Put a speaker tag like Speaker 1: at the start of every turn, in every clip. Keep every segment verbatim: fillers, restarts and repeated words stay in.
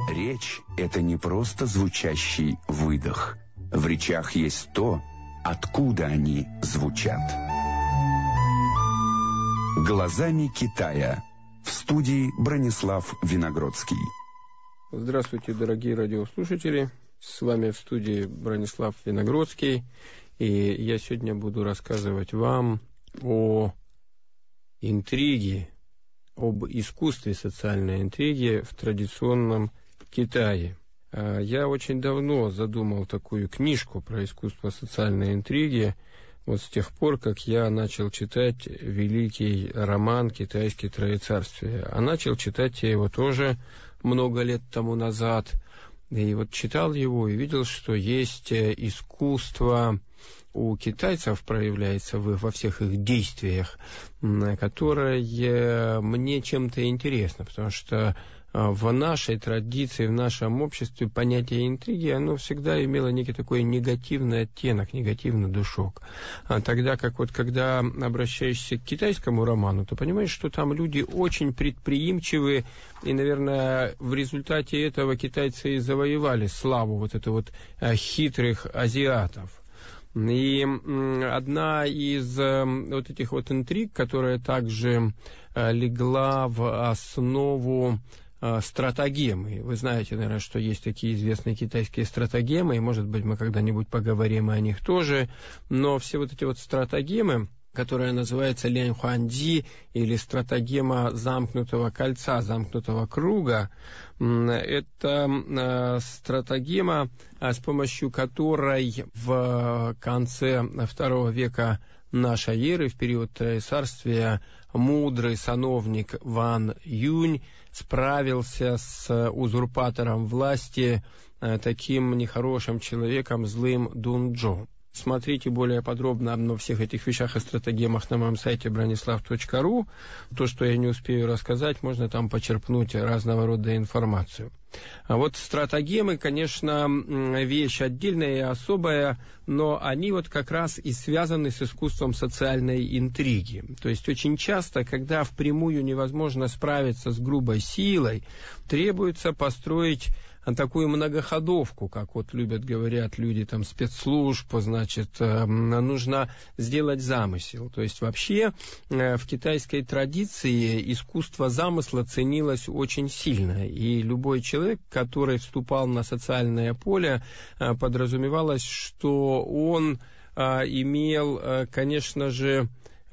Speaker 1: Речь – это не просто звучащий выдох. В речах есть то, откуда они звучат. «Глазами Китая». В студии Бронислав Виногродский.
Speaker 2: Здравствуйте, дорогие радиослушатели. С вами в студии Бронислав Виногродский. И я сегодня буду рассказывать вам о интриге, об искусстве социальной интриги в традиционном Китае. Я очень давно задумал такую книжку про искусство социальной интриги, вот с тех пор, как я начал читать великий роман «Китайские троецарствия». А начал читать я его тоже много лет тому назад. И вот читал его и видел, что есть искусство у китайцев, проявляется во всех их действиях, которое мне чем-то интересно, потому что в нашей традиции, в нашем обществе понятие интриги, оно всегда имело некий такой негативный оттенок, негативный душок. А тогда как вот когда обращаешься к китайскому роману, то понимаешь, что там люди очень предприимчивые, и, наверное, в результате этого китайцы и завоевали славу вот это вот хитрых азиатов. И одна из вот этих вот интриг, которая также легла в основу стратагемы. Вы знаете, наверное, что есть такие известные китайские стратагемы, и, может быть, мы когда-нибудь поговорим о них тоже, но все вот эти вот стратагемы, которая называется Лянь Хуанди, или стратагема замкнутого кольца, замкнутого круга, это стратагема, с помощью которой в конце второго века нашей эры, в период Троецарствия, мудрый сановник Ван Юнь справился с узурпатором власти, таким нехорошим человеком, злым Дунчжоу. Смотрите более подробно обо всех этих вещах и стратагемах на моем сайте брonislav точка ру. То, что я не успею рассказать, можно там почерпнуть разного рода информацию. А вот стратагемы, конечно, вещь отдельная и особая, но они вот как раз и связаны с искусством социальной интриги. То есть очень часто, когда впрямую невозможно справиться с грубой силой, требуется построить такую многоходовку, как вот любят, говорят люди там спецслужб, значит, нужно сделать замысел. То есть вообще в китайской традиции искусство замысла ценилось очень сильно, и любой человек, который вступал на социальное поле, подразумевалось, что он имел, конечно же,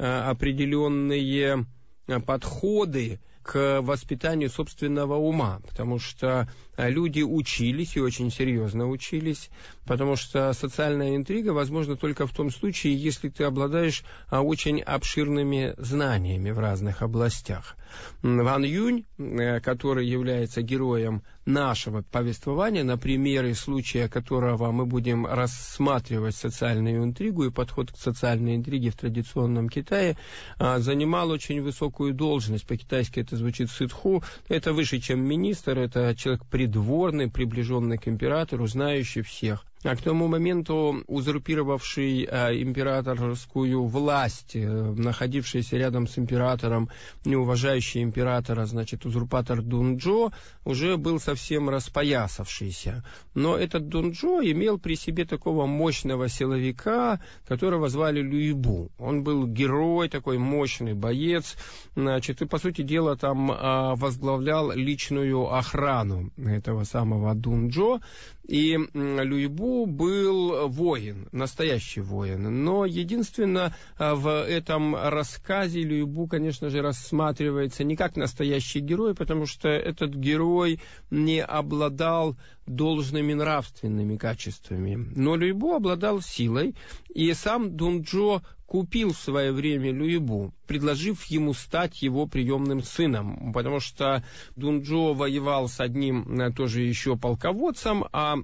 Speaker 2: определенные подходы к воспитанию собственного ума, потому что люди учились и очень серьезно учились, потому что социальная интрига возможна только в том случае, если ты обладаешь очень обширными знаниями в разных областях. Ван Юнь, который является героем нашего повествования, на примере случая которого мы будем рассматривать социальную интригу и подход к социальной интриге в традиционном Китае, занимал очень высокую должность, по-китайски это звучит сытху, это выше, чем министр, это человек придворный, приближенный к императору, знающий всех. А к тому моменту узурпировавший э, императорскую власть, э, находившийся рядом с императором, не уважающий императора, значит, узурпатор Дунчжоу, уже был совсем распоясавшийся. Но этот Дунчжоу имел при себе такого мощного силовика, которого звали Люйбу. Он был герой, такой мощный боец, значит, и, по сути дела, там э, возглавлял личную охрану этого самого Дунчжоу. И Люйбу был воин, настоящий воин. Но единственно в этом рассказе Люйбу, конечно же, рассматривается не как настоящий герой, потому что этот герой не обладал должными нравственными качествами. Но Люйбу обладал силой, и сам Дунчжоу купил в свое время Люйбу, предложив ему стать его приемным сыном, потому что Дунчжоу воевал с одним тоже еще полководцем, а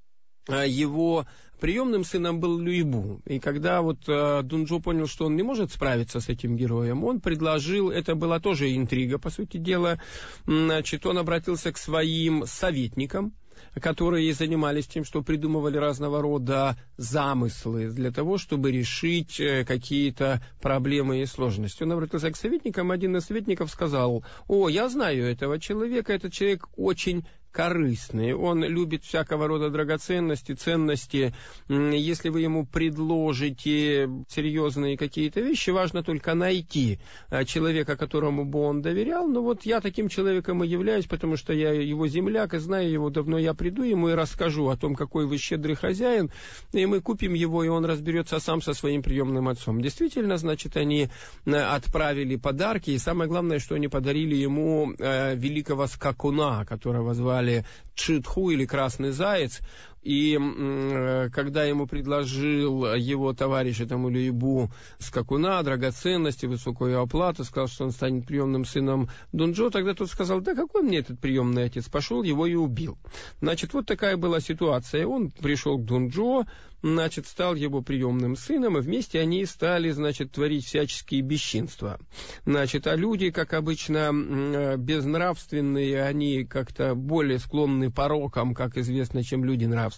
Speaker 2: его приемным сыном был Люйбу. И когда вот э, Дунчжоу понял, что он не может справиться с этим героем, он предложил, это была тоже интрига, по сути дела, значит, он обратился к своим советникам, которые занимались тем, что придумывали разного рода замыслы для того, чтобы решить какие-то проблемы и сложности. Он обратился к советникам, один из советников сказал: «О, я знаю этого человека, этот человек очень корыстный, он любит всякого рода драгоценности, ценности. Если вы ему предложите серьезные какие-то вещи, важно только найти человека, которому бы он доверял. Ну вот я таким человеком и являюсь, потому что я его земляк, и знаю его давно, я приду ему и расскажу о том, какой вы щедрый хозяин, и мы купим его, и он разберется сам со своим приемным отцом. Действительно, значит, они отправили подарки, и самое главное, что они подарили ему э, великого скакуна, которого звали Чжитху или Красный Заяц. И э, когда ему предложил его товарищ этому Люйбу скакуна, драгоценности, высокую оплату, сказал, что он станет приемным сыном Дунджо, тогда тот сказал: да какой мне этот приемный отец, пошел его и убил. Значит, вот такая была ситуация. Он пришел к Дунджо, значит, стал его приемным сыном, и вместе они стали, значит, творить всяческие бесчинства. Значит, а люди, как обычно, безнравственные, они как-то более склонны порокам, как известно, чем люди нравственные.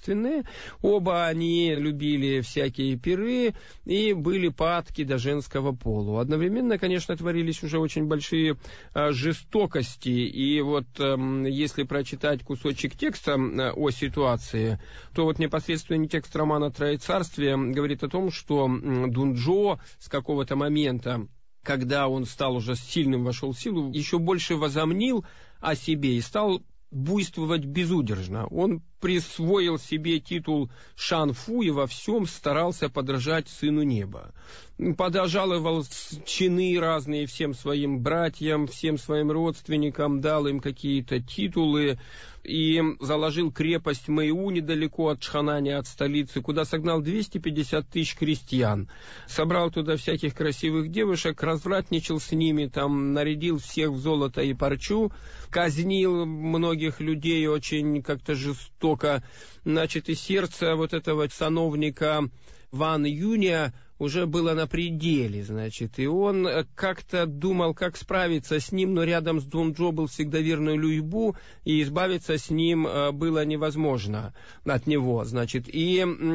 Speaker 2: Оба они любили всякие пиры и были падки до женского пола. Одновременно, конечно, творились уже очень большие а, жестокости. И вот а, если прочитать кусочек текста а, о ситуации, то вот непосредственно текст романа «Троецарствие» говорит о том, что м, Дунджо с какого-то момента, когда он стал уже сильным, вошел в силу, еще больше возомнил о себе и стал буйствовать безудержно. Он присвоил себе титул Шанфу и во всем старался подражать Сыну Неба. Подожаловал чины разные всем своим братьям, всем своим родственникам, дал им какие-то титулы и заложил крепость Мэйу недалеко от Чханани, от столицы, куда согнал двести пятьдесят тысяч крестьян. Собрал туда всяких красивых девушек, развратничал с ними, там нарядил всех в золото и парчу, казнил многих людей очень как-то жестоко. Значит, и сердце вот этого сановника Ван Юня уже было на пределе, значит, и он как-то думал, как справиться с ним, но рядом с Дунджо был всегда верный Люйбу, и избавиться с ним было невозможно от него, значит. И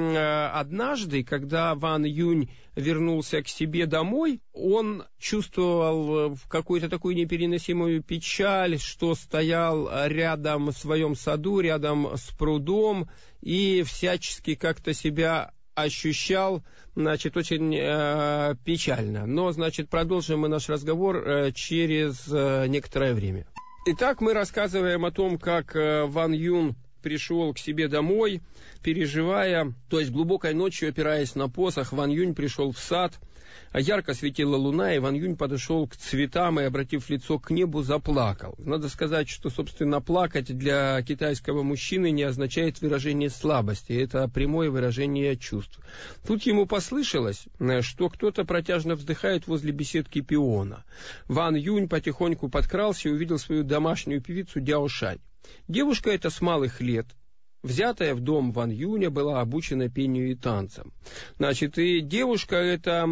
Speaker 2: однажды, когда Ван Юнь вернулся к себе домой, он чувствовал какую-то такую непереносимую печаль, что стоял рядом в своем саду, рядом с прудом, и всячески как-то себя ощущал, значит, очень э, печально. Но, значит, продолжим мы наш разговор э, через э, некоторое время. Итак, мы рассказываем о том, как э, Ван Юн пришел к себе домой, переживая, то есть глубокой ночью, опираясь на посох, Ван Юнь пришел в сад, ярко светила луна, и Ван Юнь подошел к цветам и, обратив лицо к небу, заплакал. Надо сказать, что, собственно, плакать для китайского мужчины не означает выражение слабости, это прямое выражение чувств. Тут ему послышалось, что кто-то протяжно вздыхает возле беседки пиона. Ван Юнь потихоньку подкрался и увидел свою домашнюю певицу Дяо Шань. Девушка эта с малых лет, взятая в дом Ван Юня, была обучена пению и танцам. Значит, и девушка эта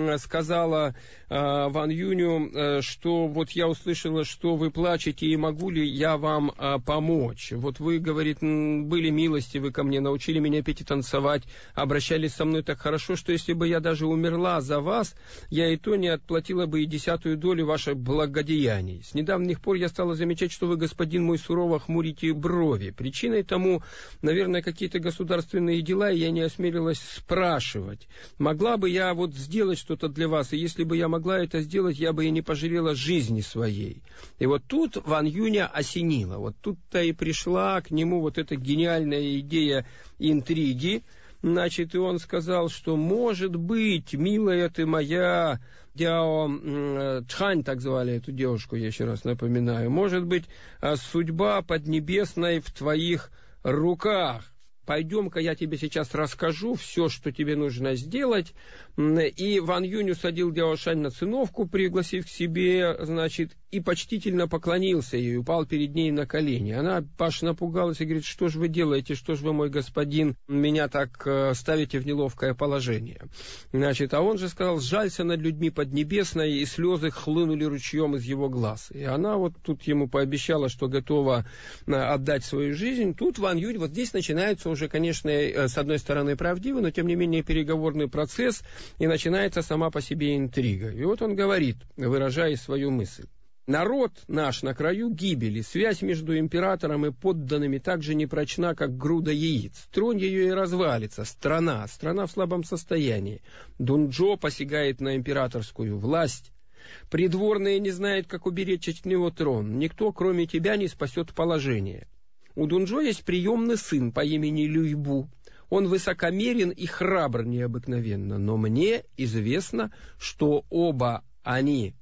Speaker 2: сказала э, Ван Юню, э, что вот я услышала, что вы плачете, и могу ли я вам э, помочь? Вот вы, говорит, были милостивы ко мне, научили меня петь и танцевать, обращались со мной так хорошо, что если бы я даже умерла за вас, я и то не отплатила бы и десятую долю ваших благодеяний. С недавних пор я стала замечать, что вы, господин мой, сурово хмурите брови. Причиной тому, наверное, какие-то государственные дела, и я не осмелилась спрашивать. Могла бы я вот сделать что-то для вас, и если бы я могла это сделать, я бы и не пожалела жизни своей. И вот тут Ван Юня осенило. Вот тут-то и пришла к нему вот эта гениальная идея интриги. Значит, и он сказал, что, может быть, милая ты моя, Дяо Чхань, так звали эту девушку, я еще раз напоминаю, может быть, судьба поднебесной в твоих руках. Пойдем-ка я тебе сейчас расскажу все, что тебе нужно сделать. И Ван Юнь усадил Дяо Шань на циновку, пригласив к себе, значит, и почтительно поклонился ей, упал перед ней на колени. Она аж напугалась и говорит: что же вы делаете, что же вы, мой господин, меня так э, ставите в неловкое положение. Значит, а он же сказал: сжалься над людьми поднебесной, и слезы хлынули ручьем из его глаз. И она вот тут ему пообещала, что готова э, отдать свою жизнь. Тут Ван Юнь, вот здесь начинается уже, конечно, э, с одной стороны правдивый, но тем не менее переговорный процесс, и начинается сама по себе интрига. И вот он говорит, выражая свою мысль: Народ наш на краю гибели, связь между императором и подданными так же непрочна, как груда яиц. Тронь ее и развалится. Страна, страна в слабом состоянии. Дунджо посягает на императорскую власть. Придворные не знают, как уберечь от него трон. Никто, кроме тебя, не спасет положение. У Дунджо есть приемный сын по имени Люйбу. Он высокомерен и храбр необыкновенно, но мне известно, что оба они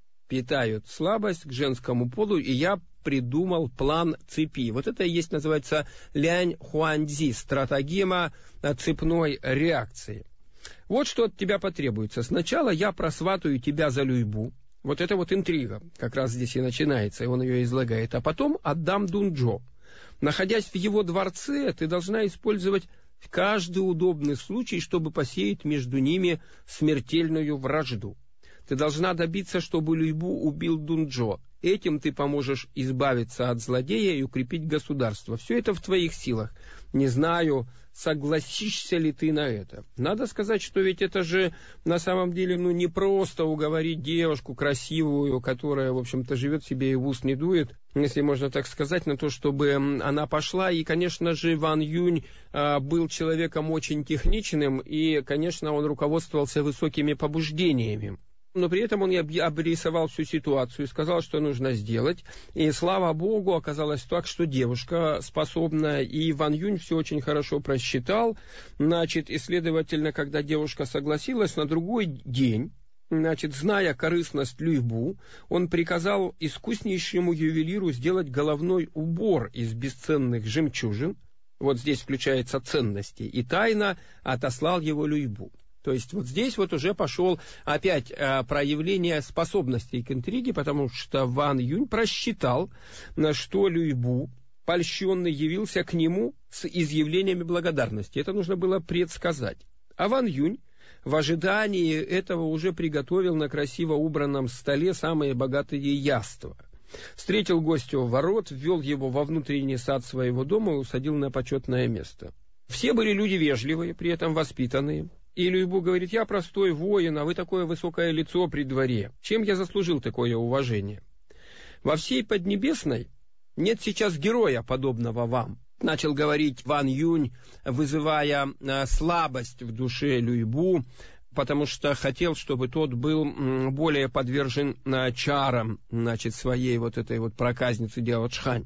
Speaker 2: питают слабость к женскому полу, и я придумал план цепи. Вот это и есть, называется, лянь хуанзи, стратагема цепной реакции. Вот что от тебя потребуется. Сначала я просватаю тебя за Люйбу. Вот это вот интрига, как раз здесь и начинается, и он ее излагает. А потом отдам Дунджо. Находясь в его дворце, ты должна использовать каждый удобный случай, чтобы посеять между ними смертельную вражду. Ты должна добиться, чтобы Люйбу убил Дунджо. Этим ты поможешь избавиться от злодея и укрепить государство. Все это в твоих силах. Не знаю, согласишься ли ты на это. Надо сказать, что ведь это же на самом деле ну, не просто уговорить девушку красивую, которая, в общем-то, живет себе и в ус не дует, если можно так сказать, на то, чтобы она пошла. И, конечно же, Ван Юнь а, был человеком очень техничным, и, конечно, он руководствовался высокими побуждениями. Но при этом он обрисовал всю ситуацию, сказал, что нужно сделать. И, слава богу, оказалось так, что девушка способна, и Ван Юнь все очень хорошо просчитал. Значит, и, следовательно, когда девушка согласилась, на другой день, значит, зная корыстность Люйбу, он приказал искуснейшему ювелиру сделать головной убор из бесценных жемчужин. Вот здесь включается ценности. И тайно отослал его Люйбу. То есть вот здесь вот уже пошел опять э, проявление способностей к интриге, потому что Ван Юнь просчитал, на что Люйбу, польщенный, явился к нему с изъявлениями благодарности. Это нужно было предсказать. А Ван Юнь в ожидании этого уже приготовил на красиво убранном столе самые богатые яства. Встретил гостя у ворот, ввел его во внутренний сад своего дома и усадил на почетное место. Все были люди вежливые, при этом воспитанные. И Люйбу говорит: я простой воин, а вы такое высокое лицо при дворе. Чем я заслужил такое уважение? Во всей Поднебесной нет сейчас героя, подобного вам. Начал говорить Ван Юнь, вызывая а, слабость в душе Люйбу, потому что хотел, чтобы тот был м, более подвержен а, чарам, значит, своей вот этой вот проказницы Дяо Чхань.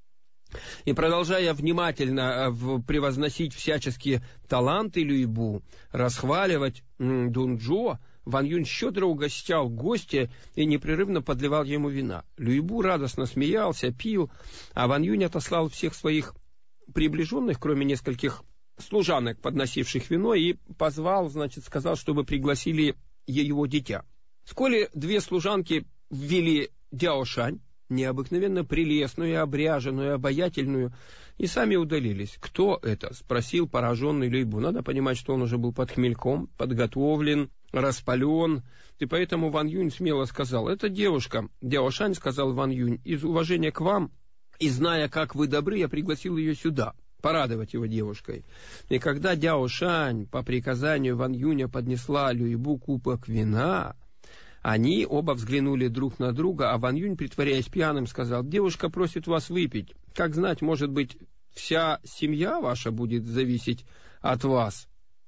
Speaker 2: И продолжая внимательно превозносить всяческие таланты Люйбу, расхваливать м, Дунджо, Ван Юнь щедро угощал гостя и непрерывно подливал ему вина. Люйбу радостно смеялся, пил, а Ван Юнь отослал всех своих приближенных, кроме нескольких служанок, подносивших вино, и позвал, значит, сказал, чтобы пригласили его дитя. Вскоре две служанки ввели Дяо Шань, необыкновенно прелестную, обряженную, обаятельную, и сами удалились. «Кто это?» — спросил пораженный Люйбу. Надо понимать, что он уже был под хмельком, подготовлен, распален, и поэтому Ван Юнь смело сказал: «Это девушка». Дяо Шань, сказал Ван Юнь, из уважения к вам, и зная, как вы добры, я пригласил ее сюда, порадовать его девушкой. И когда Дяо Шань по приказанию Ван Юня поднесла Люйбу кубок вина, они оба взглянули друг на друга, а Ван Юнь, притворяясь пьяным, сказал: девушка просит вас выпить. Как знать, может быть, вся семья ваша будет зависеть от вас.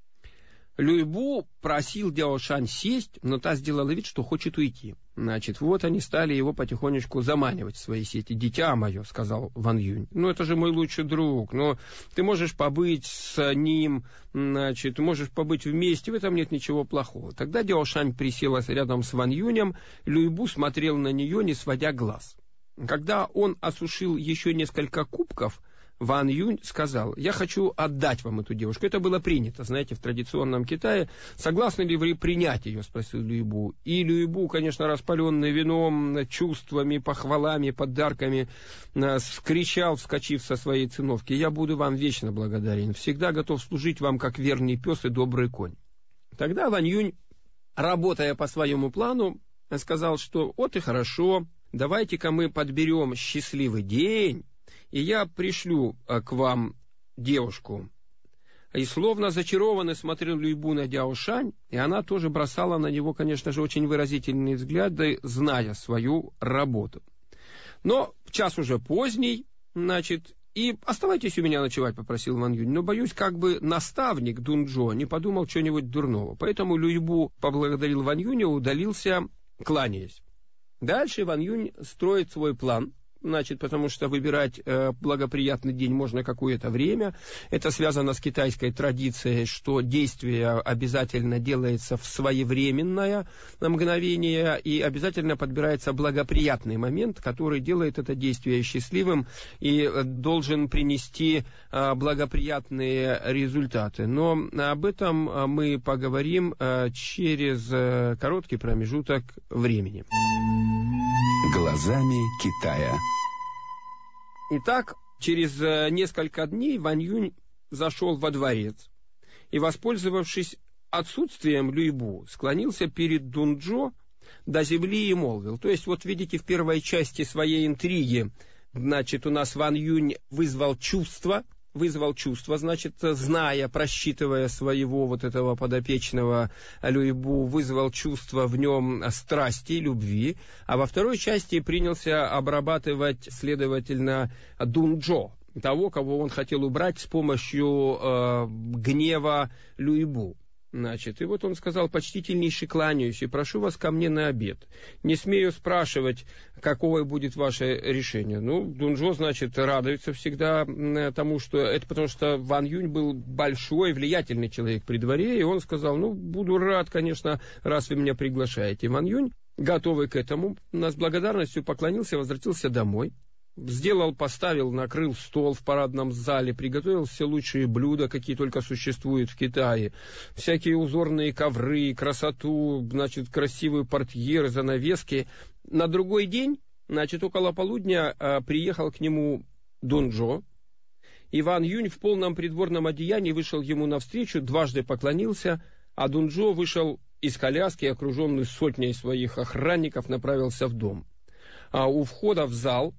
Speaker 2: Люйбу просил Дяо Шань сесть, но та сделала вид, что хочет уйти. Значит, вот они стали его потихонечку заманивать в свои сети. «Дитя мое», — сказал Ван Юнь, — «ну это же мой лучший друг, но ты можешь побыть с ним, значит, можешь побыть вместе, в этом нет ничего плохого». Тогда Дяо Шань присела рядом с Ван Юнем, Люйбу смотрел на нее, не сводя глаз. Когда он осушил еще несколько кубков, Ван Юнь сказал: я хочу отдать вам эту девушку. Это было принято, знаете, в традиционном Китае. Согласны ли вы принять ее? Спросил Люйбу. И Люйбу, конечно, распаленный вином, чувствами, похвалами, подарками, вскричал, вскочив со своей циновки: я буду вам вечно благодарен, всегда готов служить вам как верный пес и добрый конь. Тогда Ван Юнь, работая по своему плану, сказал, что вот и хорошо, давайте-ка мы подберем счастливый день, и я пришлю к вам девушку. И словно зачарованный смотрел Люйбу на Дяошань, и она тоже бросала на него, конечно же, очень выразительные взгляды, зная свою работу. Но час уже поздний, значит, и оставайтесь у меня ночевать, попросил Ван Юнь, но, боюсь, как бы наставник Дунчжо не подумал чего-нибудь дурного. Поэтому Люйбу поблагодарил Ван Юня, удалился, кланяясь. Дальше Ван Юнь строит свой план. Значит, потому что выбирать э, благоприятный день можно какое-то время. Это связано с китайской традицией, что действие обязательно делается в своевременное мгновение, и обязательно подбирается благоприятный момент, который делает это действие счастливым и должен принести э, благоприятные результаты. Но об этом мы поговорим э, через э, короткий промежуток времени.
Speaker 1: Глазами Китая.
Speaker 2: Итак, через несколько дней Ван Юнь зашел во дворец и, воспользовавшись отсутствием Люйбу, склонился перед Дунчжо до земли и молвил. То есть, вот видите, в первой части своей интриги, значит, у нас Ван Юнь вызвал чувство, вызвал чувство, значит, зная, просчитывая своего вот этого подопечного Люйбу, вызвал чувство в нем страсти, любви, а во второй части принялся обрабатывать, следовательно, Дунчжо, того, кого он хотел убрать с помощью э, гнева Люйбу. Значит, и вот он сказал: почтительнейше кланяюсь и прошу вас ко мне на обед. Не смею спрашивать, какое будет ваше решение. Ну, Дунчжо, значит, радуется всегда тому, что это потому, что Ван Юнь был большой, влиятельный человек при дворе, и он сказал: ну, буду рад, конечно, раз вы меня приглашаете. Ван Юнь, готовый к этому, с благодарностью поклонился, возвратился домой. Сделал, поставил, накрыл стол в парадном зале, приготовил все лучшие блюда, какие только существуют в Китае. Всякие узорные ковры, красоту, значит, красивые портьеры, занавески. На другой день, значит, около полудня а, приехал к нему Дунчжо. И Ван Юнь в полном придворном одеянии вышел ему навстречу, дважды поклонился, а Дунчжо вышел из коляски, окруженный сотней своих охранников, направился в дом. А у входа в зал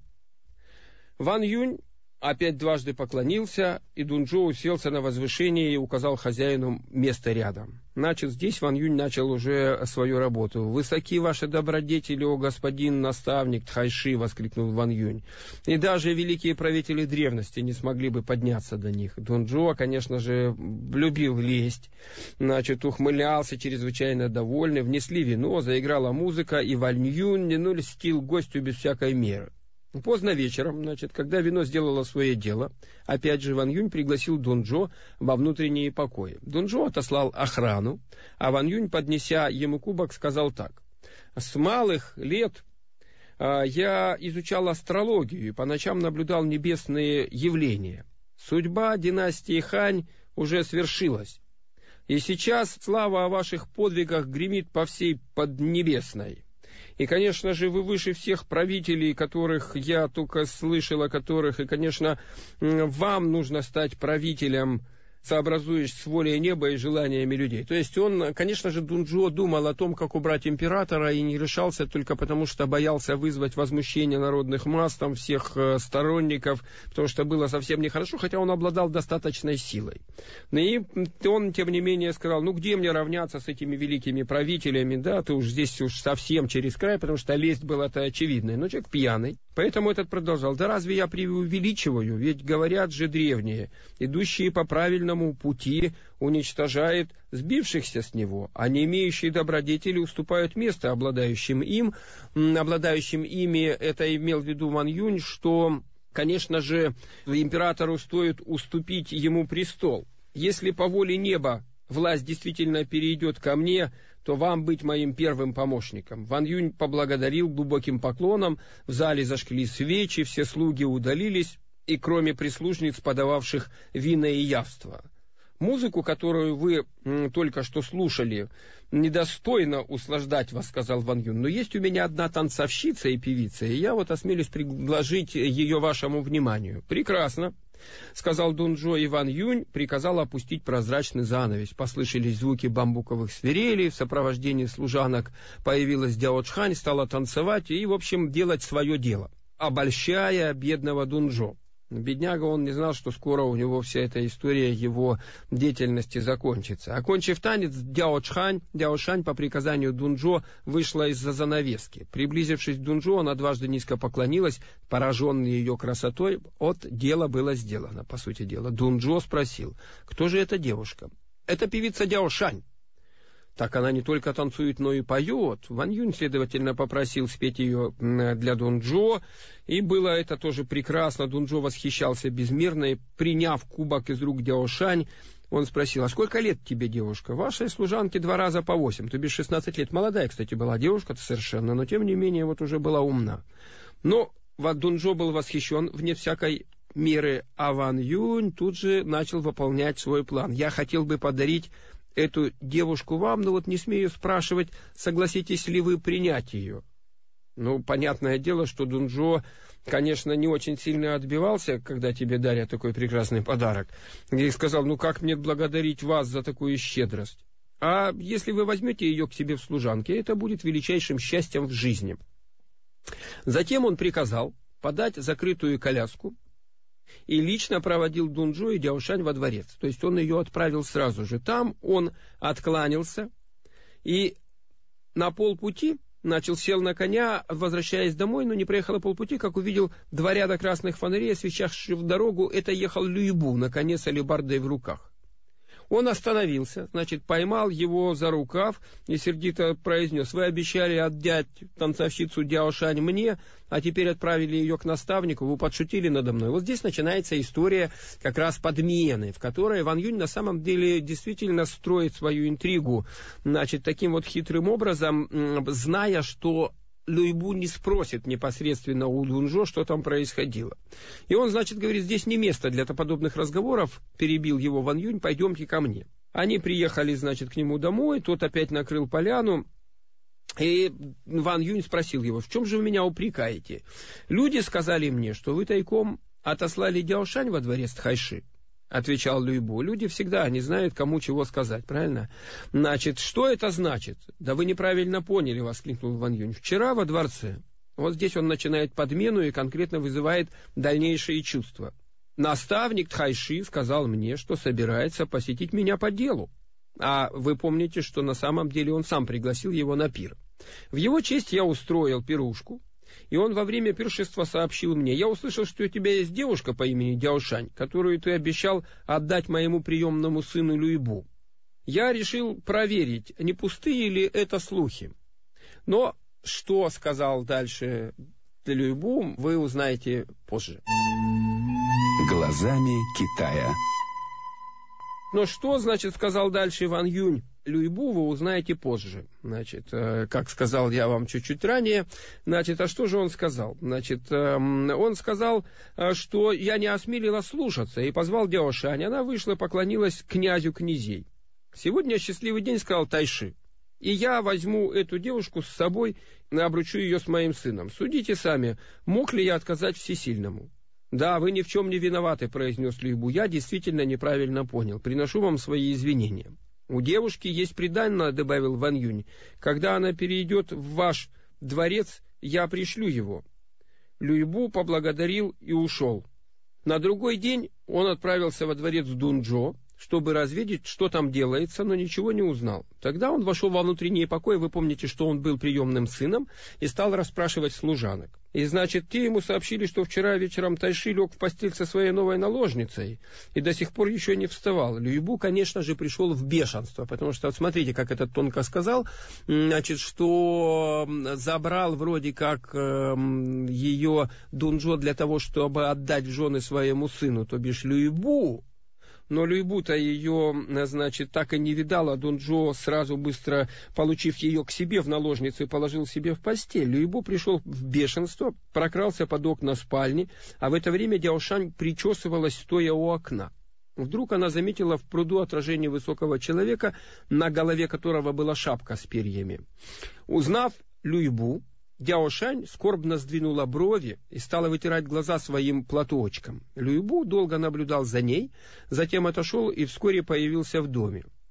Speaker 2: Ван Юнь опять дважды поклонился, и Дунчжо уселся на возвышении и указал хозяину место рядом. Значит, здесь Ван Юнь начал уже свою работу. «Высоки ваши добродетели, о господин наставник Тхайши!» — воскликнул Ван Юнь. «И даже великие правители древности не смогли бы подняться до них». Дунчжо, конечно же, любил лесть, значит, ухмылялся, чрезвычайно довольный. Внесли вино, заиграла музыка, и Ван Юнь, ну, льстил гостю без всякой меры. Поздно вечером, значит, когда вино сделало свое дело, опять же Ван Юнь пригласил Дунчжо во внутренние покои. Дунчжо отослал охрану, а Ван Юнь, поднеся ему кубок, сказал так: «С малых лет а, я изучал астрологию и по ночам наблюдал небесные явления. Судьба династии Хань уже свершилась, и сейчас слава о ваших подвигах гремит по всей Поднебесной. И, конечно же, вы выше всех правителей, которых я только слышал, о которых, и, конечно, вам нужно стать правителем, сообразуясь с волей неба и желаниями людей». То есть он, конечно же, Дунчжо думал о том, как убрать императора, и не решался только потому, что боялся вызвать возмущение народных масс, там, всех сторонников, потому что было совсем нехорошо, хотя он обладал достаточной силой. И он, тем не менее, сказал: ну где мне равняться с этими великими правителями, да, ты уж здесь уж совсем через край, потому что лесть была-то очевидной. Но человек пьяный. Поэтому этот продолжал: да разве я преувеличиваю? Ведь говорят же древние, идущие по правильному пути уничтожает сбившихся с него, а не имеющие добродетели уступают место обладающим им. Обладающим ими, это имел в виду Ван Юнь, что, конечно же, императору стоит уступить ему престол. Если по воле неба власть действительно перейдет ко мне, то вам быть моим первым помощником. Ван Юнь поблагодарил глубоким поклоном, в зале зажгли свечи, все слуги удалились, и кроме прислужниц, подававших вина и явства. Музыку, которую вы м, только что слушали, недостойно услаждать вас, сказал Ван Юнь, но есть у меня одна танцовщица и певица, и я вот осмелюсь предложить ее вашему вниманию. Прекрасно, сказал Дунчжо, и Ван Юнь приказал опустить прозрачный занавес. Послышались звуки бамбуковых свирелей, в сопровождении служанок появилась Дяочхань, стала танцевать и, в общем, делать свое дело, обольщая бедного Дунчжо. Бедняга, он не знал, что скоро у него вся эта история его деятельности закончится. Окончив танец, Дяо Чхань, Дяо Шань по приказанию Дунчжо вышла из-за занавески. Приблизившись к Дунчжо, она дважды низко поклонилась, пораженный ее красотой. Вот дело было сделано, по сути дела. Дунчжо спросил: кто же эта девушка? Это певица Дяо Шань. Так она не только танцует, но и поет. Ван Юнь, следовательно, попросил спеть ее для Дунчжо, и было это тоже прекрасно. Дунчжо восхищался безмерно, и, приняв кубок из рук Дяо Шань, он спросил: а сколько лет тебе, девушка? Вашей служанке два раза по восемь, то бишь шестнадцать лет. Молодая, кстати, была девушка-то совершенно, но тем не менее вот уже была умна. Но Дунчжо был восхищен вне всякой меры, а Ван Юнь тут же начал выполнять свой план. Я хотел бы подарить эту девушку вам, но вот не смею спрашивать, согласитесь ли вы принять ее. Ну, понятное дело, что Дунчжо, конечно, не очень сильно отбивался, когда тебе дарят такой прекрасный подарок. И сказал: ну как мне благодарить вас за такую щедрость? А если вы возьмете ее к себе в служанки, это будет величайшим счастьем в жизни. Затем он приказал подать закрытую коляску и лично проводил Дунчжо и Дяо Шань во дворец. То есть он ее отправил сразу же. Там он откланялся и на полпути начал, сел на коня, возвращаясь домой, но не проехал полпути, как увидел два ряда красных фонарей, освещавших дорогу. Это ехал Люйбу на коне с алебардой в руках. Он остановился, значит, поймал его за рукав и сердито произнес: вы обещали отдать танцовщицу Дяо Шань мне, а теперь отправили ее к наставнику, вы подшутили надо мной. Вот здесь начинается история как раз подмены, в которой Ван Юнь на самом деле действительно строит свою интригу, значит, таким вот хитрым образом, зная, что Люйбу не спросит непосредственно у Дунчжо, что там происходило. И он, значит, говорит: здесь не место для подобных разговоров, перебил его Ван Юнь, пойдемте ко мне. Они приехали, значит, к нему домой, тот опять накрыл поляну, и Ван Юнь спросил его: в чем же вы меня упрекаете? Люди сказали мне, что вы тайком отослали Дяо Шань во дворец Тхайши. Отвечал Люйбу: люди всегда не знают, кому чего сказать, правильно? Значит, что это значит? Да вы неправильно поняли, воскликнул Ван Юнь. Вчера во дворце. Вот здесь он начинает подмену и конкретно вызывает дальнейшие чувства. Наставник Тхайши сказал мне, что собирается посетить меня по делу. А вы помните, что на самом деле он сам пригласил его на пир. В его честь я устроил пирушку. И он во время пиршества сообщил мне: я услышал, что у тебя есть девушка по имени Дяо Шань, которую ты обещал отдать моему приемному сыну Люйбу. Я решил проверить, не пустые ли это слухи. Но что сказал дальше Люйбу, вы узнаете позже.
Speaker 1: Глазами Китая.
Speaker 2: Но что, значит, сказал дальше Ван Юнь Люйбу, вы узнаете позже. Значит, как сказал я вам чуть-чуть ранее. Значит, а что же он сказал? Значит, он сказал, что я не осмелила слушаться, и позвал Дяо Шань. Она вышла, поклонилась князю князей. Сегодня счастливый день, сказал Тайши. И я возьму эту девушку с собой, обручу ее с моим сыном. Судите сами, мог ли я отказать всесильному? Да, вы ни в чем не виноваты, произнес Люйбу. Я действительно неправильно понял. Приношу вам свои извинения. У девушки есть приданое, добавил Ван Юнь. Когда она перейдет в ваш дворец, я пришлю его. Люйбу поблагодарил и ушел. На другой день он отправился во дворец Дунчжо, чтобы разведать, что там делается, но ничего не узнал. Тогда он вошел во внутренние покои, вы помните, что он был приемным сыном, и стал расспрашивать служанок. И, значит, те ему сообщили, что вчера вечером Тайши лег в постель со своей новой наложницей и до сих пор еще не вставал. Люйбу, конечно же, пришел в бешенство, потому что, вот смотрите, как это тонко сказал, значит, что забрал вроде как э, ее Дунчжо для того, чтобы отдать в жены своему сыну, то бишь Люйбу. Но Люйбу-то ее, значит, так и не видала. Дунчжо, сразу быстро получив ее к себе в наложницу, положил себе в постель. Люйбу пришел в бешенство, прокрался под окна спальни, а в это время Дяо Шань причесывалась, стоя у окна. Вдруг она заметила в пруду отражение высокого человека, на голове которого была шапка с перьями. Узнав Люйбу, Дяо Шань скорбно сдвинула брови и стала вытирать глаза своим платочком. Люйбу долго наблюдал за ней, затем отошел и вскоре появился в доме.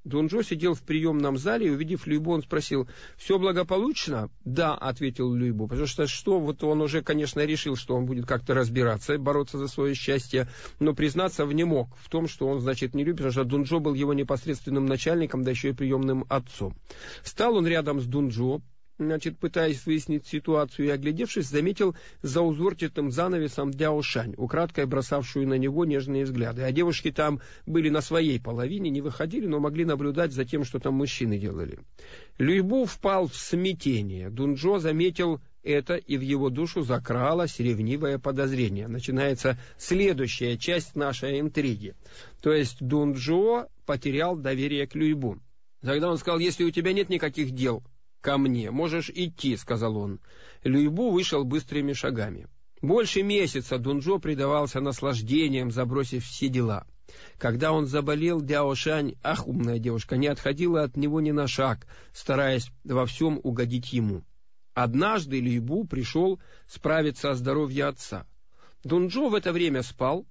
Speaker 2: Дунджо сидел в приемном зале, и, увидев Люйбу, он спросил: «Все благополучно?» «Да», — ответил Люйбу, потому что, что вот он уже, конечно, решил, что он будет как-то разбираться, бороться за свое счастье, но признаться не мог в том, что он, значит, не любит, потому что Дунджо был его непосредственным начальником, да еще и приемным отцом. Стал он рядом с Дунджо, значит, пытаясь выяснить ситуацию, и, оглядевшись, заметил за узорчатым занавесом Дяошань, украдкой бросавшую на него нежные взгляды. А девушки там были на своей половине, не выходили, но могли наблюдать за тем, что там мужчины делали. Люйбу впал в смятение. Дунджо заметил это, и в его душу закралось ревнивое подозрение. Начинается следующая часть нашей интриги. То есть Дунджо потерял доверие к Люйбу. Тогда он сказал: «Если у тебя нет никаких дел ко мне, можешь идти», — сказал он. Люйбу вышел быстрыми шагами. Больше месяца Дунджо предавался наслаждениям, забросив все дела. Когда он заболел, Дяошань, ах, умная девушка, не отходила от него ни на шаг, стараясь во всем угодить ему. Однажды Люйбу пришел справиться о здоровье отца. Дунджо в это время спал.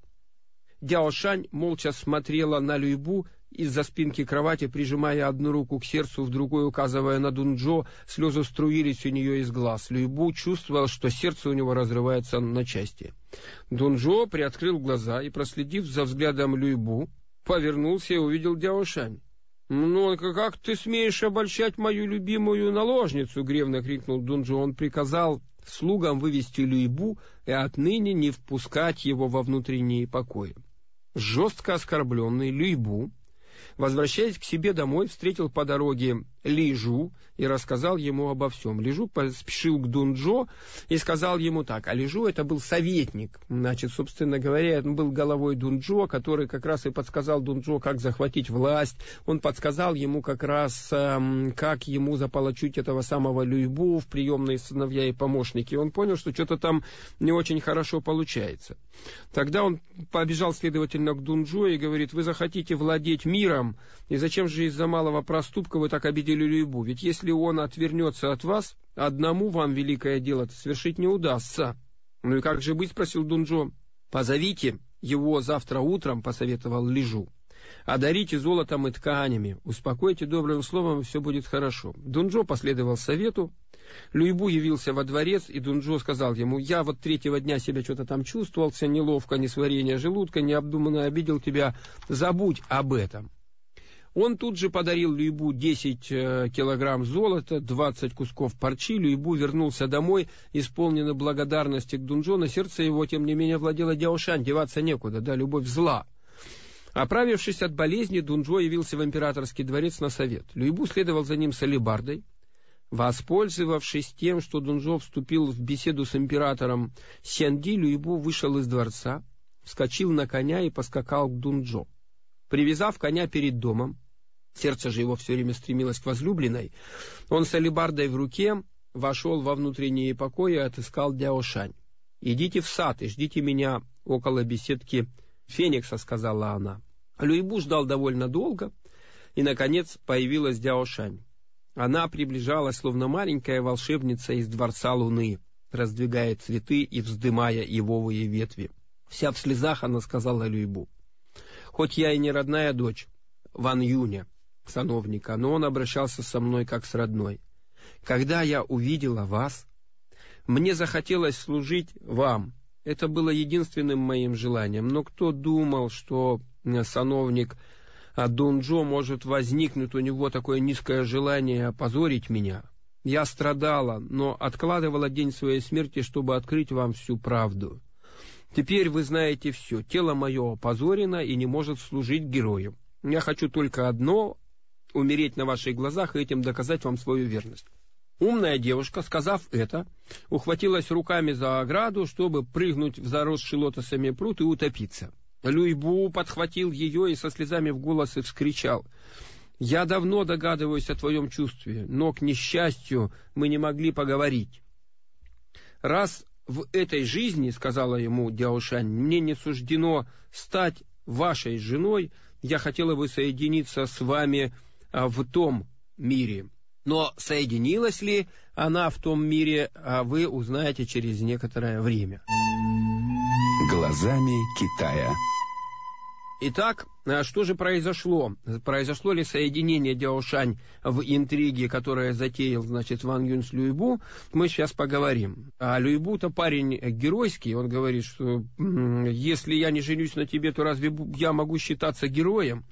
Speaker 2: Дяошань молча смотрела на Люйбу из-за спинки кровати, прижимая одну руку к сердцу, в другой указывая на Дунджо. Слезы струились у нее из глаз. Люйбу чувствовал, что сердце у него разрывается на части. Дунджо приоткрыл глаза и, проследив за взглядом Люйбу, повернулся и увидел Дяошань. «Ну, как ты смеешь обольщать мою любимую наложницу?» — гневно крикнул Дунджо. Он приказал слугам вывести Люйбу и отныне не впускать его во внутренние покои. Жестко оскорбленный Люйбу, возвращаясь к себе домой, встретил по дороге Лижу и рассказал ему обо всем. Лижу поспешил к Дунджо и сказал ему так. А Лижу — это был советник. Значит, собственно говоря, он был головой Дунджо, который как раз и подсказал Дунджо, как захватить власть. Он подсказал ему как раз, эм, как ему заполучить этого самого Люйбу в приемные сыновья и помощники. И он понял, что что-то там не очень хорошо получается. Тогда он побежал, следовательно, к Дунджо и говорит: «Вы захотите владеть миром, и зачем же из-за малого проступка вы так обидели Люйбу? Ведь если он отвернется от вас, одному вам великое дело-то совершить не удастся». «Ну и как же быть?» — спросил Дунджо. «Позовите его завтра утром», — посоветовал Лижу. «Одарите золотом и тканями, успокойте добрым словом, и все будет хорошо». Дунджо последовал совету. Люйбу явился во дворец, и Дунджо сказал ему: «Я вот третьего дня себя что-то там чувствовал, все неловко, несварение желудка, необдуманно обидел тебя, забудь об этом». Он тут же подарил Люйбу десять килограмм золота, двадцать кусков парчи. Люйбу вернулся домой, исполненный благодарности к Дунджо, но сердце его, тем не менее, владело Дяошань, деваться некуда, да, любовь зла. Оправившись от болезни, Дунджо явился в императорский дворец на совет. Люйбу следовал за ним с алебардой. Воспользовавшись тем, что Дунджо вступил в беседу с императором Сянди, Люйбу вышел из дворца, вскочил на коня и поскакал к Дунджо. Привязав коня перед домом, сердце же его все время стремилось к возлюбленной, он с алебардой в руке вошел во внутренние покои и отыскал Дяошань. «Идите в сад и ждите меня около беседки Феникса», — сказала она. Люйбу ждал довольно долго, и, наконец, появилась Дяошань. Она приближалась, словно маленькая волшебница из дворца Луны, раздвигая цветы и вздымая ивовые ветви. Вся в слезах она сказала Люйбу: «Хоть я и не родная дочь Ван Юня, сановника, но он обращался со мной как с родной. Когда я увидела вас, мне захотелось служить вам. Это было единственным моим желанием. Но кто думал, что сановник Дунджо может возникнуть у него такое низкое желание опозорить меня? Я страдала, но откладывала день своей смерти, чтобы открыть вам всю правду. Теперь вы знаете все. Тело мое опозорено и не может служить герою. Я хочу только одно — умереть на ваших глазах и этим доказать вам свою верность». Умная девушка, сказав это, ухватилась руками за ограду, чтобы прыгнуть в заросший лотосами пруд и утопиться. Люйбу подхватил ее и со слезами в голосе вскричал: «Я давно догадываюсь о твоем чувстве, но, к несчастью, мы не могли поговорить. Раз в этой жизни, — сказала ему Дяошань, — мне не суждено стать вашей женой, я хотела бы соединиться с вами в том мире. Но соединилась ли она в том мире, вы узнаете через некоторое время».
Speaker 1: Глазами Китая.
Speaker 2: Итак, что же произошло? Произошло ли соединение Дяошань в интриге, которое затеял, значит, Ван Юн с Люйбу? Мы сейчас поговорим. А Люйбу-то парень геройский, он говорит, что если я не женюсь на тебе, то разве я могу считаться героем?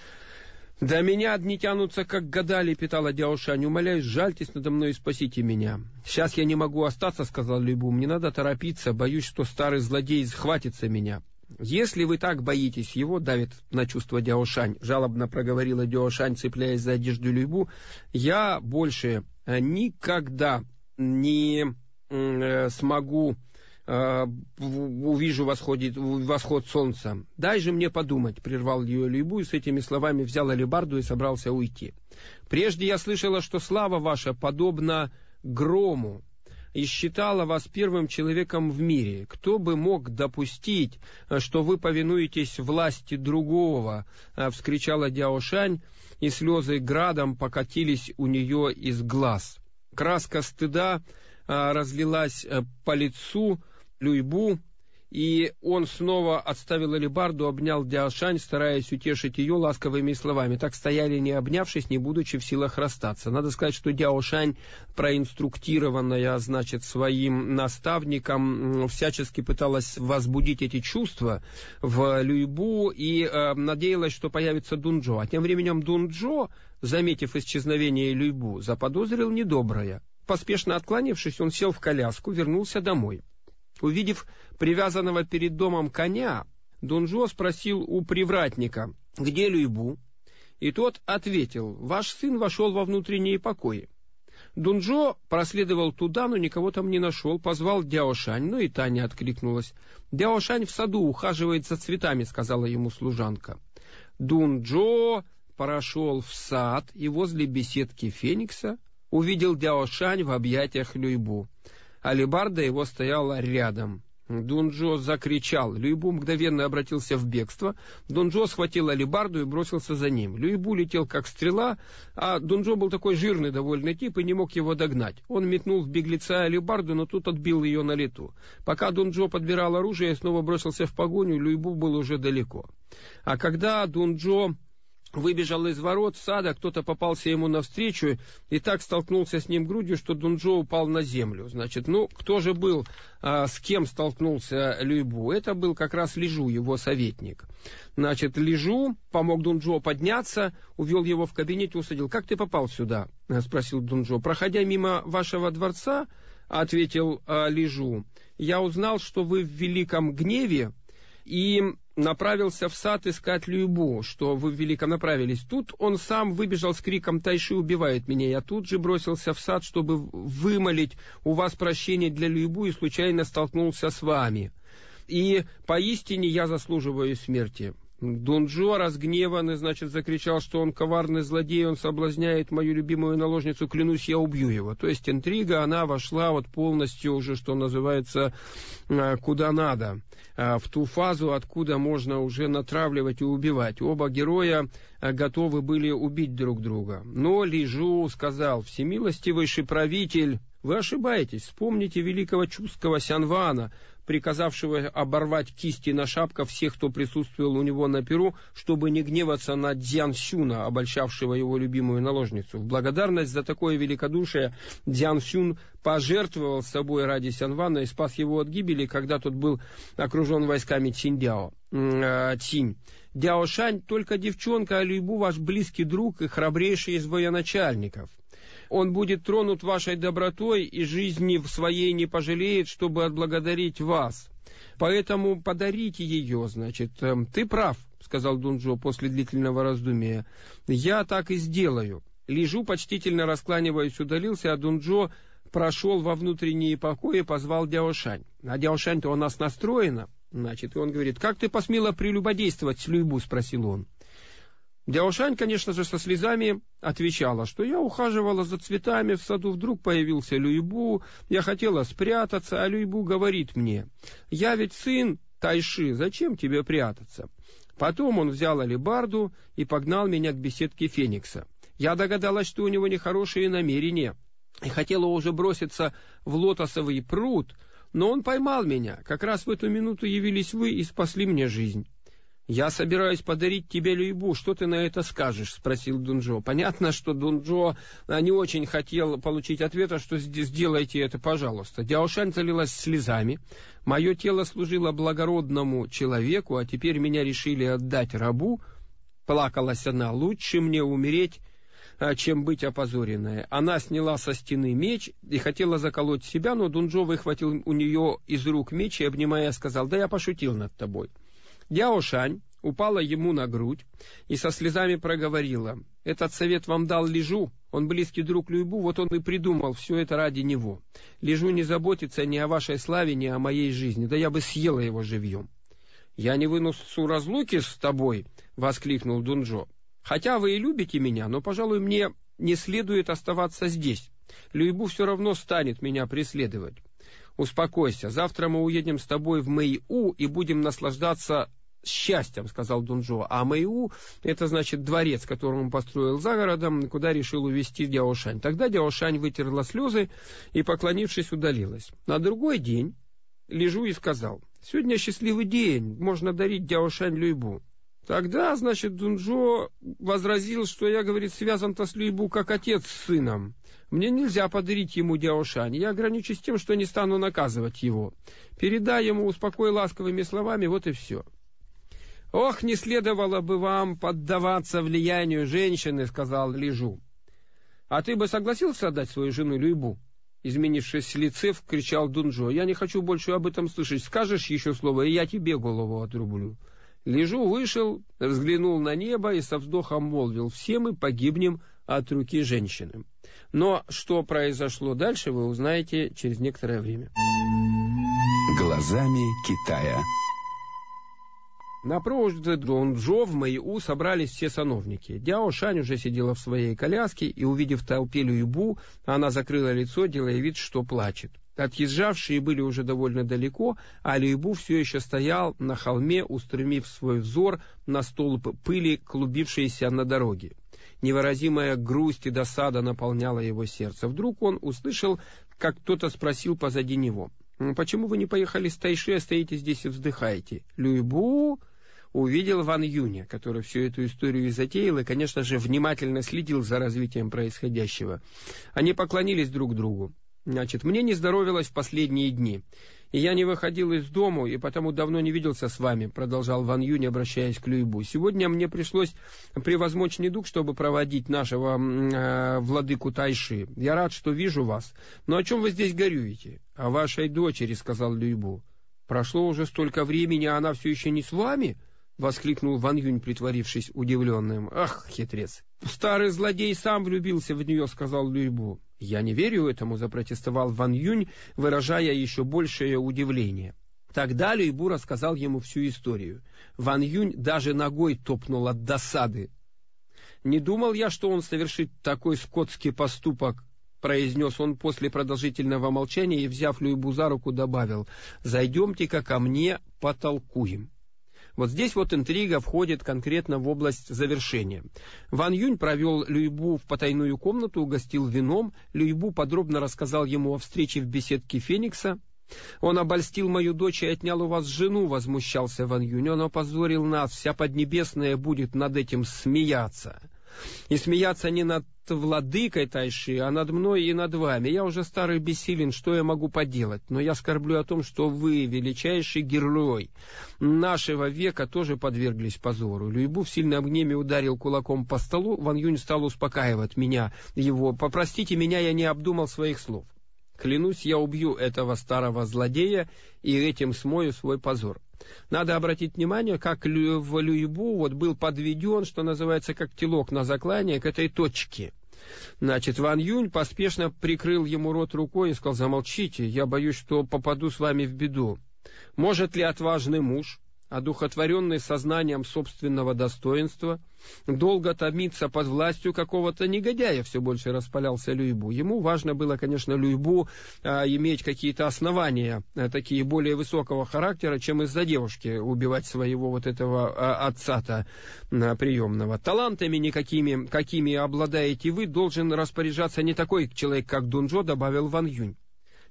Speaker 2: «До меня одни тянутся, как года», — лепетала Дяошань. «Умоляюсь, жальтесь надо мной и спасите меня». «Сейчас я не могу остаться», — сказал Люйбу. «Мне надо торопиться, боюсь, что старый злодей схватится меня». «Если вы так боитесь его», — давит на чувство Дяошань, жалобно проговорила Дяошань, цепляясь за одежду Люйбу, «я больше никогда не э, смогу э, увижу восходит, восход солнца. Дай же мне подумать», — прервал ее Люйбу и с этими словами взял алебарду и собрался уйти. «Прежде я слышала, что слава ваша подобна грому, и считала вас первым человеком в мире. Кто бы мог допустить, что вы повинуетесь власти другого?» — вскричала Дяошань, и слезы градом покатились у нее из глаз. Краска стыда разлилась по лицу Люйбу, и он снова отставил алебарду, обнял Дяошань, стараясь утешить ее ласковыми словами. Так стояли, не обнявшись, не будучи в силах расстаться. Надо сказать, что Дяошань, проинструктированная, значит, своим наставником, всячески пыталась возбудить эти чувства в Люйбу и э, надеялась, что появится Дунчжо. А тем временем Дунчжо, заметив исчезновение Люйбу, заподозрил недоброе. Поспешно откланившись, он сел в коляску, вернулся домой. Увидев привязанного перед домом коня, Дунчжо спросил у привратника, где Люйбу, и тот ответил: «Ваш сын вошел во внутренние покои». Дунчжо проследовал туда, но никого там не нашел, позвал Дяошань, но и та не откликнулась. «Дяошань в саду ухаживает за цветами», — сказала ему служанка. Дунчжо прошел в сад и возле беседки Феникса увидел Дяошань в объятиях Люйбу. Алебарда его стояла рядом. Дунчжо закричал. Люйбу мгновенно обратился в бегство. Дунчжо схватил алебарду и бросился за ним. Люйбу летел как стрела, а Дунчжо был такой жирный довольный тип и не мог его догнать. Он метнул в беглеца алебарду, но тут отбил ее на лету. Пока Дунчжо подбирал оружие и снова бросился в погоню, Люйбу был уже далеко. А когда Дунчжо выбежал из ворот сада, кто-то попался ему навстречу и так столкнулся с ним грудью, что Дунчжо упал на землю. Значит, ну, кто же был, а, с кем столкнулся Люйбу? Это был как раз Лижу, его советник. Значит, Лижу помог Дунчжо подняться, увел его в кабинет и усадил. «Как ты попал сюда?» — спросил Дунчжо. «Проходя мимо вашего дворца, — ответил а, Лижу, — я узнал, что вы в великом гневе, и направился в сад искать Люйбу, что вы в великом направились. Тут он сам выбежал с криком: «Тайши убивает меня!» Я тут же бросился в сад, чтобы вымолить у вас прощение для Люйбу, и случайно столкнулся с вами. И поистине я заслуживаю смерти». Дунчжо, разгневанный, значит, закричал, что он коварный злодей, он соблазняет мою любимую наложницу, клянусь, я убью его. То есть интрига, она вошла вот полностью уже, что называется, куда надо, в ту фазу, откуда можно уже натравливать и убивать. Оба героя готовы были убить друг друга. Но Лижу сказал: «Всемилостивейший правитель, вы ошибаетесь, вспомните великого чуского Сянвана, приказавшего оборвать кисти на шапках всех, кто присутствовал у него на перу, чтобы не гневаться на Дзянсюна, обольщавшего его любимую наложницу. В благодарность за такое великодушие Дзянсюн пожертвовал собой ради Сянвана и спас его от гибели, когда тот был окружен войсками Циньдяо, э, Цинь. Дяошань только девчонка, а Люйбу ваш близкий друг и храбрейший из военачальников. Он будет тронут вашей добротой и жизни в своей не пожалеет, чтобы отблагодарить вас. Поэтому подарите ее, значит». «Ты прав», — сказал Дунчжо после длительного раздумия. «Я так и сделаю». Лижу, почтительно раскланиваясь, удалился, а Дунчжо прошел во внутренние покои и позвал Дяошань. А Дяошань-то у нас настроена. Значит, и он говорит: «Как ты посмела прелюбодействовать с Люйбу?» — спросил он. Дяошань, конечно же, со слезами отвечала, что я ухаживала за цветами в саду, вдруг появился Люйбу, я хотела спрятаться, а Люйбу говорит мне: «Я ведь сын Тайши, зачем тебе прятаться?» Потом он взял алебарду и погнал меня к беседке Феникса. Я догадалась, что у него нехорошие намерения, и хотела уже броситься в лотосовый пруд, но он поймал меня. Как раз в эту минуту явились вы и спасли мне жизнь. «Я собираюсь подарить тебе Люйбу, что ты на это скажешь?» — спросил Дунджо. Понятно, что Дунджо не очень хотел получить ответа, что сделайте это, пожалуйста. Дяошань залилась слезами. «Мое тело служило благородному человеку, а теперь меня решили отдать рабу». Плакалась она. «Лучше мне умереть, чем быть опозоренной». Она сняла со стены меч и хотела заколоть себя, но Дунджо выхватил у нее из рук меч и, обнимая, сказал: «Да я пошутил над тобой». Дяошань упала ему на грудь и со слезами проговорила: «Этот совет вам дал Лижу, он близкий друг Люйбу, вот он и придумал все это ради него. Лижу не заботится ни о вашей славе, ни о моей жизни, да я бы съела его живьем». «Я не вынесу разлуки с тобой», — воскликнул Дунджо. «Хотя вы и любите меня, но, пожалуй, мне не следует оставаться здесь. Люйбу все равно станет меня преследовать. Успокойся, завтра мы уедем с тобой в Мэйу и будем наслаждаться счастьем», — сказал Дунджо. А Мэйу — это значит дворец, который он построил за городом, куда решил увезти Дяошань. Тогда Дяошань вытерла слезы и, поклонившись, удалилась. На другой день Лижу и сказал: «Сегодня счастливый день, можно дарить Дяошань Люйбу». Тогда, значит, Дунджо возразил, что я, говорит, связан-то с Люйбу как отец с сыном. Мне нельзя подарить ему Дяошань, я ограничусь тем, что не стану наказывать его. Передай ему, успокой ласковыми словами, вот и все. «Ох, не следовало бы вам поддаваться влиянию женщины», — сказал Лижу. «А ты бы согласился отдать свою жену Люйбу?» Изменившись в лице, кричал Дунджо: «Я не хочу больше об этом слышать. Скажешь еще слово, и я тебе голову отрублю». Лижу вышел, взглянул на небо и со вздохом молвил: «Все мы погибнем от руки женщины». Но что произошло дальше, вы узнаете через некоторое время.
Speaker 1: Глазами Китая.
Speaker 2: На проводе Дунджо в Мэйу собрались все сановники. Дяошань уже сидела в своей коляске, и, увидев в толпе Люйбу, она закрыла лицо, делая вид, что плачет. Отъезжавшие были уже довольно далеко, а Люйбу все еще стоял на холме, устремив свой взор на столб пыли, клубившийся на дороге. Невыразимая грусть и досада наполняла его сердце. Вдруг он услышал, как кто-то спросил позади него: «Почему вы не поехали с Тайши, а стоите здесь и вздыхаете?» Люйбу увидел Ван Юня, который всю эту историю затеял и, конечно же, внимательно следил за развитием происходящего. Они поклонились друг другу. «Значит, мне не здоровилось в последние дни, и я не выходил из дому, и потому давно не виделся с вами», — продолжал Ван Юнь, обращаясь к Люйбу. «Сегодня мне пришлось превозмочь недуг, чтобы проводить нашего э, владыку Тайши. Я рад, что вижу вас. Но о чем вы здесь горюете?» «О вашей дочери», — сказал Люйбу. «Прошло уже столько времени, а она все еще не с вами?» — воскликнул Ван Юнь, притворившись удивленным. «Ах, хитрец! Старый злодей сам влюбился в нее», — сказал Люйбу. «Я не верю этому», — запротестовал Ван Юнь, выражая еще большее удивление. Тогда Люйбу рассказал ему всю историю. Ван Юнь даже ногой топнул от досады. «Не думал я, что он совершит такой скотский поступок», — произнес он после продолжительного молчания и, взяв Люйбу за руку, добавил: «Зайдемте-ка ко мне, потолкуем». Вот здесь вот интрига входит конкретно в область завершения. Ван Юнь провел Люйбу в потайную комнату, угостил вином. Люйбу подробно рассказал ему о встрече в беседке Феникса. «Он обольстил мою дочь и отнял у вас жену», — возмущался Ван Юнь. «Он опозорил нас, вся Поднебесная будет над этим смеяться. И смеяться не над владыкой Тайши, а над мной и над вами. Я уже старый бессилен, что я могу поделать? Но я скорблю о том, что вы, величайший герой нашего века, тоже подверглись позору». Люйбу в сильном гневе ударил кулаком по столу. Ван Юнь стал успокаивать меня его: «Попростите меня, я не обдумал своих слов. Клянусь, я убью этого старого злодея и этим смою свой позор». Надо обратить внимание, как в Люйбу вот был подведен, что называется, как телок на заклание, к этой точке. Значит, Ван Юнь поспешно прикрыл ему рот рукой и сказал: «Замолчите, я боюсь, что попаду с вами в беду. Может ли отважный муж, одухотворенный сознанием собственного достоинства, долго томиться под властью какого-то негодяя?» Все больше распалялся Люйбу. Ему важно было, конечно, Люйбу а, иметь какие-то основания, а, такие более высокого характера, чем из-за девушки убивать своего вот этого а, отца-то а, приемного. «Талантами никакими, какими обладаете вы, должен распоряжаться не такой человек, как Дунджо», — добавил Ван Юнь.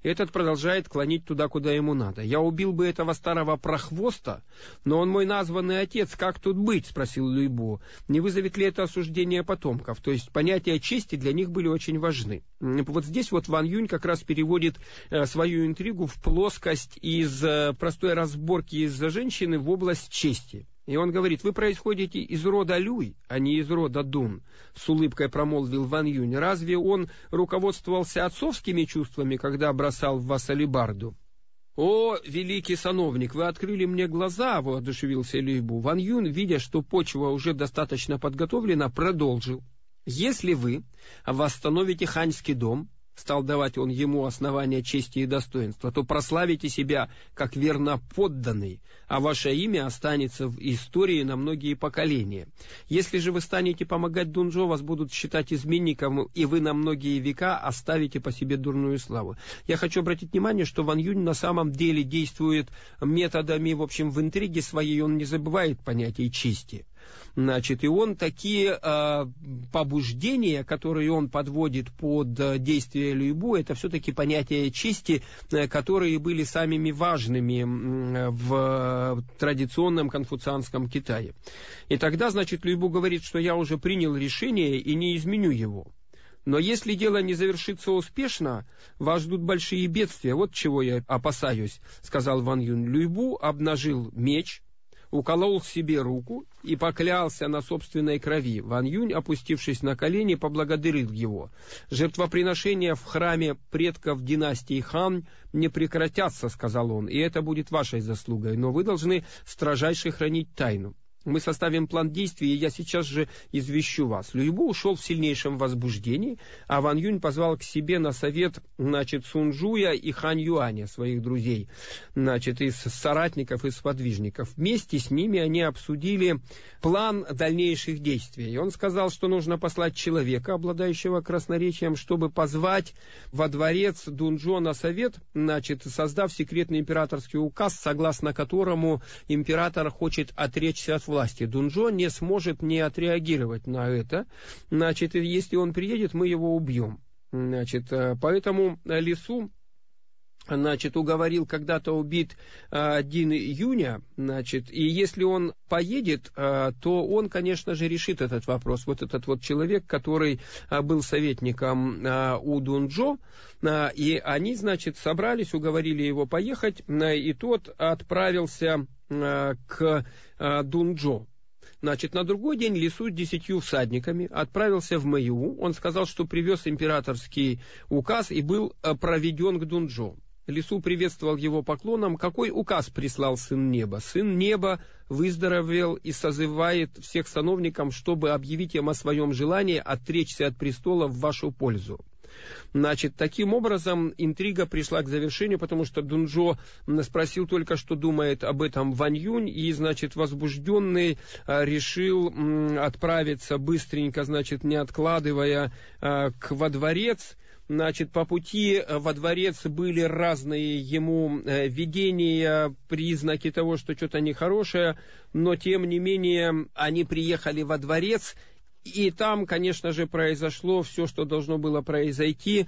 Speaker 2: Этот продолжает клонить туда, куда ему надо. «Я убил бы этого старого прохвоста, но он мой названный отец. Как тут быть?» — спросил Люйбу. «Не вызовет ли это осуждение потомков?» То есть понятия чести для них были очень важны. Вот здесь вот Ван Юнь как раз переводит э, свою интригу в плоскость из э, простой разборки из-за женщины в область чести. И он говорит: «Вы происходите из рода Люй, а не из рода Дун», — с улыбкой промолвил Ван Юнь. «Разве он руководствовался отцовскими чувствами, когда бросал в вас алебарду?» «О, великий сановник, вы открыли мне глаза», — воодушевился Люйбу. Ван Юнь, видя, что почва уже достаточно подготовлена, продолжил: «Если вы восстановите ханьский дом», — стал давать он ему основания чести и достоинства, «то прославите себя как верно подданный, а ваше имя останется в истории на многие поколения. Если же вы станете помогать Дунджо, вас будут считать изменником, и вы на многие века оставите по себе дурную славу». Я хочу обратить внимание, что Ван Юнь на самом деле действует методами, в общем, в интриге своей, он не забывает понятия чести. Значит, и он такие э, побуждения, которые он подводит под э, действие Люйбу, это все-таки понятия чести, э, которые были самыми важными э, в э, традиционном конфуцианском Китае. И тогда, значит, Люйбу говорит, что я уже принял решение и не изменю его. Но если дело не завершится успешно, вас ждут большие бедствия. Вот чего я опасаюсь, сказал Ван Юнь. Люйбу обнажил меч, уколол себе руку и поклялся на собственной крови. Ван Юнь, опустившись на колени, поблагодарил его. «Жертвоприношения в храме предков династии Хан не прекратятся», — сказал он, — «и это будет вашей заслугой, но вы должны строжайше хранить тайну. Мы составим план действий, и я сейчас же извещу вас». Люйбу ушел в сильнейшем возбуждении, а Ван Юнь позвал к себе на совет, значит, Сунжуя и Хань Юаня, своих друзей, значит, из соратников и сподвижников. Вместе с ними они обсудили план дальнейших действий. И он сказал, что нужно послать человека, обладающего красноречием, чтобы позвать во дворец Дунджо на совет, значит, создав секретный императорский указ, согласно которому император хочет отречься от власти. Дунджо не сможет не отреагировать на это. Значит, если он приедет, мы его убьем. Значит, поэтому Лису, значит, уговорил когда-то убить Дин Юня, значит, и если он поедет, то он, конечно же, решит этот вопрос. Вот этот вот человек, который был советником у Дунджо, и они, значит, собрались, уговорили его поехать, и тот отправился к Дунджо. Значит, на другой день Лису с десятью всадниками отправился в Мэйю. Он сказал, что привез императорский указ и был проведен к Дунджо. Лису приветствовал его поклоном. «Какой указ прислал Сын Неба?» «Сын Неба выздоровел и созывает всех сановников, чтобы объявить им о своем желании отречься от престола в вашу пользу». Значит, таким образом интрига пришла к завершению, потому что Дунджо спросил только, что думает об этом Ван Юнь, и, значит, возбужденный решил отправиться быстренько, значит, не откладывая, к во дворец. Значит, по пути во дворец были разные ему видения, признаки того, что что-то нехорошее, но, тем не менее, они приехали во дворец. И там, конечно же, произошло все, что должно было произойти,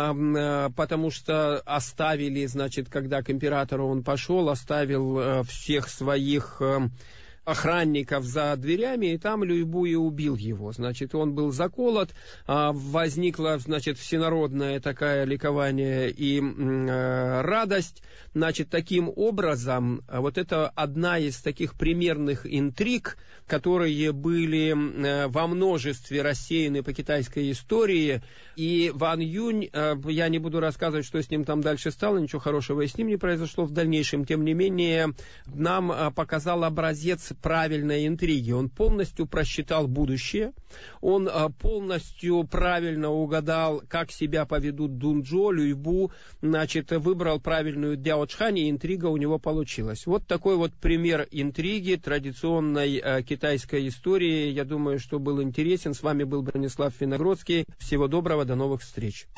Speaker 2: потому что оставили, значит, когда к императору он пошел, оставил всех своих охранников за дверями, и там Люйбу и убил его. Значит, он был заколот, возникла, значит, всенародное такое ликование и радость. Значит, таким образом, вот это одна из таких примерных интриг, которые были во множестве рассеяны по китайской истории, и Ван Юнь, я не буду рассказывать, что с ним там дальше стало, ничего хорошего и с ним не произошло в дальнейшем, тем не менее, нам показал образец правильной интриги. Он полностью просчитал будущее, он полностью правильно угадал, как себя поведут Дунджо, Люйбу, значит, выбрал правильную Дяо-Чхань, и интрига у него получилась. Вот такой вот пример интриги традиционной китайской истории. Я думаю, что был интересен. С вами был Бронислав Виногродский. Всего доброго, до новых встреч.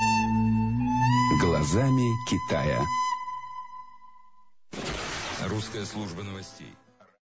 Speaker 1: Глазами Китая.
Speaker 3: Русская служба новостей.